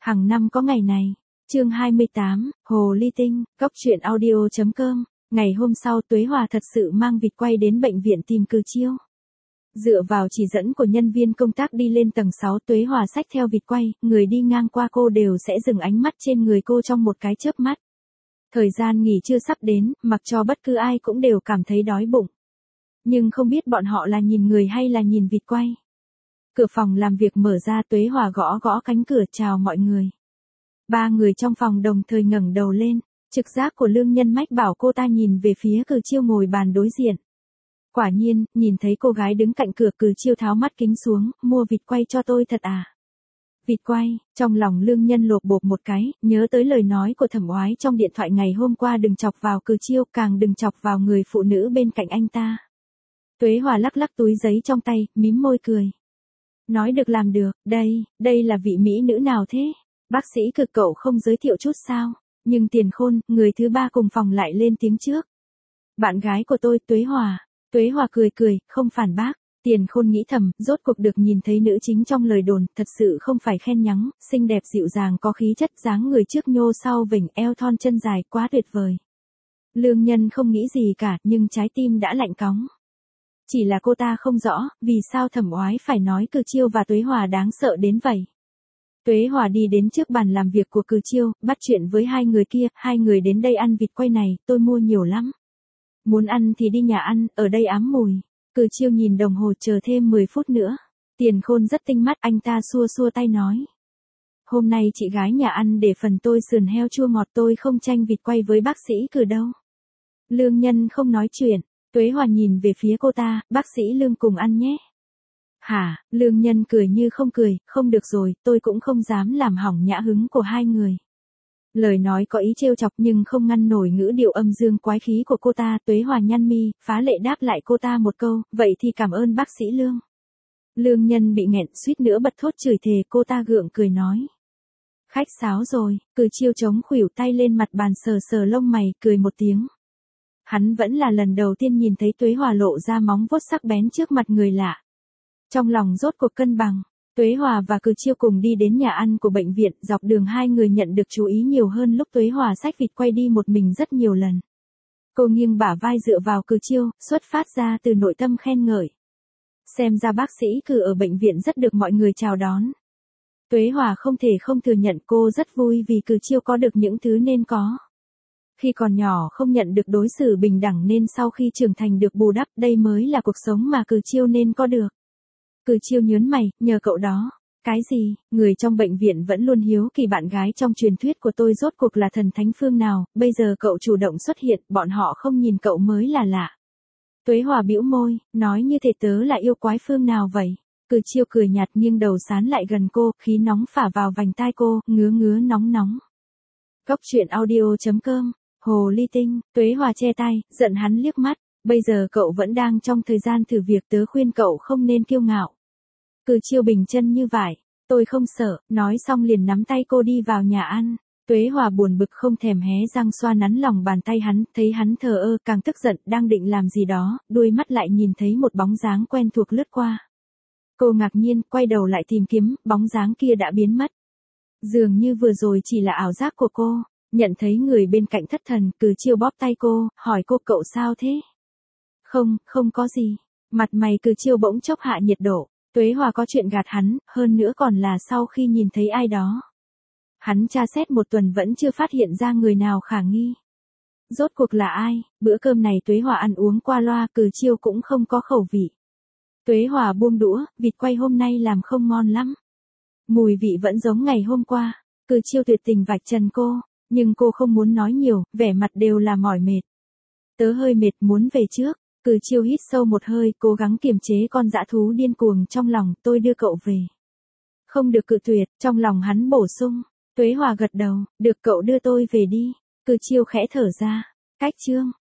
Hàng năm có ngày này. Chương 28, Hồ Ly Tinh, Cóc truyện audio.com. Ngày hôm sau Tuế Hòa thật sự mang vịt quay đến bệnh viện tìm Cừ Chiêu. Dựa vào chỉ dẫn của nhân viên công tác đi lên tầng 6, Tuế Hòa xách theo vịt quay, người đi ngang qua cô đều sẽ dừng ánh mắt trên người cô trong một cái chớp mắt. Thời gian nghỉ trưa sắp đến, mặc cho bất cứ ai cũng đều cảm thấy đói bụng. Nhưng không biết bọn họ là nhìn người hay là nhìn vịt quay. Cửa phòng làm việc mở ra, Tuế Hòa gõ gõ cánh cửa chào mọi người. Ba người trong phòng đồng thời ngẩng đầu lên, trực giác của Lương Nhân mách bảo cô ta nhìn về phía Cừ Chiêu ngồi bàn đối diện. Quả nhiên, nhìn thấy cô gái đứng cạnh cửa, Cừ Chiêu tháo mắt kính xuống, mua vịt quay cho tôi thật à? Vịt quay, trong lòng Lương Nhân lột bột một cái, nhớ tới lời nói của Thẩm Oái trong điện thoại ngày hôm qua, đừng chọc vào Cừ Chiêu, càng đừng chọc vào người phụ nữ bên cạnh anh ta. Tuế Hòa lắc lắc túi giấy trong tay, mím môi cười. Nói được làm được, đây là vị mỹ nữ nào thế? Bác sĩ Cừ cậu không giới thiệu chút sao? Nhưng Tiền Khôn, người thứ ba cùng phòng lại lên tiếng trước. Bạn gái của tôi, Tuế Hòa. Tuế Hòa cười, không phản bác. Tiền Khôn nghĩ thầm, rốt cuộc được nhìn thấy nữ chính trong lời đồn, thật sự không phải khen nhắng, xinh đẹp dịu dàng có khí chất, dáng người trước nhô sau vểnh, eo thon chân dài, quá tuyệt vời. Lương Nhân không nghĩ gì cả, nhưng trái tim đã lạnh cóng. Chỉ là cô ta không rõ, vì sao Thẩm Oái phải nói Cừ Chiêu và Tuế Hòa đáng sợ đến vậy. Tuế Hòa đi đến trước bàn làm việc của Cừ Chiêu, bắt chuyện với hai người kia, hai người đến đây ăn vịt quay này, tôi mua nhiều lắm. Muốn ăn thì đi nhà ăn, ở đây ám mùi. Cừ Chiêu nhìn đồng hồ, chờ thêm 10 phút nữa. Tiền Khôn rất tinh mắt, anh ta xua xua tay nói. Hôm nay chị gái nhà ăn để phần tôi sườn heo chua ngọt, tôi không tranh vịt quay với bác sĩ Cừ đâu. Lương Nhân không nói chuyện. Tuế Hòa nhìn về phía cô ta, bác sĩ Lương cùng ăn nhé. Hả, Lương Nhân cười như không cười, không được rồi, tôi cũng không dám làm hỏng nhã hứng của hai người. Lời nói có ý trêu chọc nhưng không ngăn nổi ngữ điệu âm dương quái khí của cô ta. Tuế Hòa nhăn mi, phá lệ đáp lại cô ta một câu, vậy thì cảm ơn bác sĩ Lương. Lương Nhân bị nghẹn suýt nữa bật thốt chửi thề, cô ta gượng cười nói. Khách sáo rồi. Cừ Chiêu chống khuỷu tay lên mặt bàn, sờ sờ lông mày, cười một tiếng. Hắn vẫn là lần đầu tiên nhìn thấy Tuế Hòa lộ ra móng vuốt sắc bén trước mặt người lạ. Trong lòng rốt cuộc cân bằng, Tuế Hòa và Cừ Chiêu cùng đi đến nhà ăn của bệnh viện, dọc đường hai người nhận được chú ý nhiều hơn lúc Tuế Hòa xách vịt quay đi một mình rất nhiều lần. Cô nghiêng bả vai dựa vào Cừ Chiêu, xuất phát ra từ nội tâm khen ngợi. Xem ra bác sĩ Cừ ở bệnh viện rất được mọi người chào đón. Tuế Hòa không thể không thừa nhận cô rất vui vì Cừ Chiêu có được những thứ nên có. Khi còn nhỏ không nhận được đối xử bình đẳng nên sau khi trưởng thành được bù đắp, đây mới là cuộc sống mà Cừ Chiêu nên có được. Cừ Chiêu nhớn mày, nhờ cậu đó. Cái gì? Người trong bệnh viện vẫn luôn hiếu kỳ bạn gái trong truyền thuyết của tôi rốt cuộc là thần thánh phương nào, bây giờ cậu chủ động xuất hiện, bọn họ không nhìn cậu mới là lạ. Tuế Hòa bĩu môi, nói như thể tớ là yêu quái phương nào vậy? Cừ Chiêu cười nhạt, nghiêng đầu sán lại gần cô, khí nóng phả vào vành tai cô, ngứa nóng. Cóc truyện audio.com. Hồ Ly Tinh. Tuế Hòa che tay, giận hắn liếc mắt. Bây giờ cậu vẫn đang trong thời gian thử việc, tớ khuyên cậu không nên kiêu ngạo. Cừ Chiêu bình chân như vải. Tôi không sợ, nói xong liền nắm tay cô đi vào nhà ăn. Tuế Hòa buồn bực không thèm hé răng xoa nắn lòng bàn tay hắn, thấy hắn thờ ơ càng tức giận, đang định làm gì đó, đuôi mắt lại nhìn thấy một bóng dáng quen thuộc lướt qua. Cô ngạc nhiên, quay đầu lại tìm kiếm, bóng dáng kia đã biến mất. Dường như vừa rồi chỉ là ảo giác của cô. Nhận thấy người bên cạnh thất thần, Cừ Chiêu bóp tay cô, hỏi cô cậu sao thế? Không có gì. Mặt mày Cừ Chiêu bỗng chốc hạ nhiệt độ. Tuế Hòa có chuyện gạt hắn, hơn nữa còn là sau khi nhìn thấy ai đó. Hắn tra xét một tuần vẫn chưa phát hiện ra người nào khả nghi. Rốt cuộc là ai? Bữa cơm này Tuế Hòa ăn uống qua loa, Cừ Chiêu cũng không có khẩu vị. Tuế Hòa buông đũa, vịt quay hôm nay làm không ngon lắm. Mùi vị vẫn giống ngày hôm qua. Cừ Chiêu tuyệt tình vạch trần cô. Nhưng cô không muốn nói nhiều, vẻ mặt đều là mỏi mệt. Tớ hơi mệt, muốn về trước. Cừ Chiêu hít sâu một hơi, cố gắng kiềm chế con dã thú điên cuồng trong lòng, tôi đưa cậu về. Không được cự tuyệt, trong lòng hắn bổ sung. Tuế Hòa gật đầu, được cậu đưa tôi về đi. Cừ Chiêu khẽ thở ra. Cách chương.